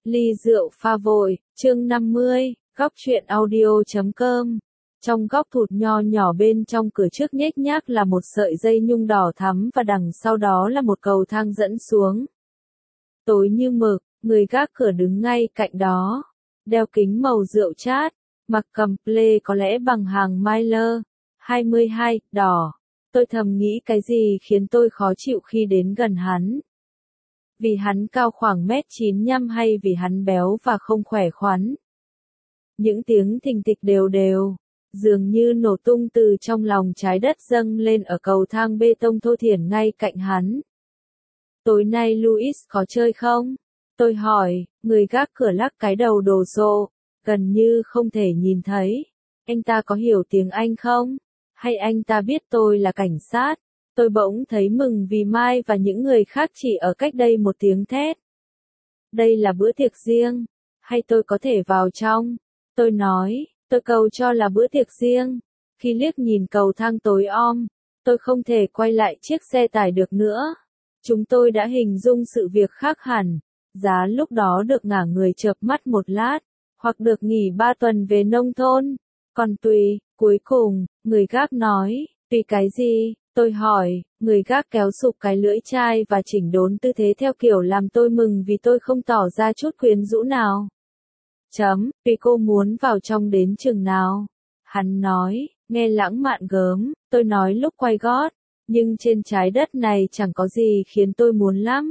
Ly rượu pha vội, chương 50, góc truyện audio.com. Trong góc thụt nho nhỏ bên trong cửa trước nhếch nhác là một sợi dây nhung đỏ thắm và đằng sau đó là một cầu thang dẫn xuống. Tối như mực, người gác cửa đứng ngay cạnh đó. Đeo kính màu rượu chát, mặc cầm ple có lẽ bằng hàng Myler 22, đỏ. Tôi thầm nghĩ cái gì khiến tôi khó chịu khi đến gần hắn. Vì hắn cao khoảng 1m95 hay vì hắn béo và không khỏe khoắn. Những tiếng thình thịch đều đều, dường như nổ tung từ trong lòng trái đất dâng lên ở cầu thang bê tông thô thiển ngay cạnh hắn. Tối nay Louis có chơi không? Tôi hỏi, người gác cửa lắc cái đầu đồ sộ, gần như không thể nhìn thấy. Anh ta có hiểu tiếng Anh không? Hay anh ta biết tôi là cảnh sát? Tôi bỗng thấy mừng vì Mai và những người khác chỉ ở cách đây một tiếng thét. Đây là bữa tiệc riêng, hay tôi có thể vào trong? Tôi nói, tôi cầu cho là bữa tiệc riêng. Khi liếc nhìn cầu thang tối om, tôi không thể quay lại chiếc xe tải được nữa. Chúng tôi đã hình dung sự việc khác hẳn. Giá lúc đó được ngả người chợp mắt một lát, hoặc được nghỉ 3 tuần về nông thôn. Còn tùy, cuối cùng, người gác nói, tùy cái gì? Tôi hỏi, người gác kéo sụp cái lưỡi chai và chỉnh đốn tư thế theo kiểu làm tôi mừng vì tôi không tỏ ra chút quyến rũ nào. Vì cô muốn vào trong đến chừng nào? Hắn nói, nghe lãng mạn gớm, tôi nói lúc quay gót, nhưng trên trái đất này chẳng có gì khiến tôi muốn lắm.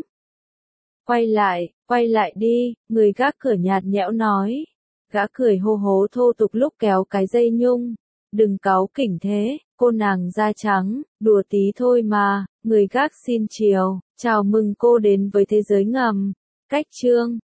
Quay lại đi, người gác cửa nhạt nhẽo nói. Gã cười hô hố thô tục lúc kéo cái dây nhung. Đừng cáu kỉnh thế, cô nàng da trắng, đùa tí thôi mà, người gác xin chiều, chào mừng cô đến với thế giới ngầm. Cách chương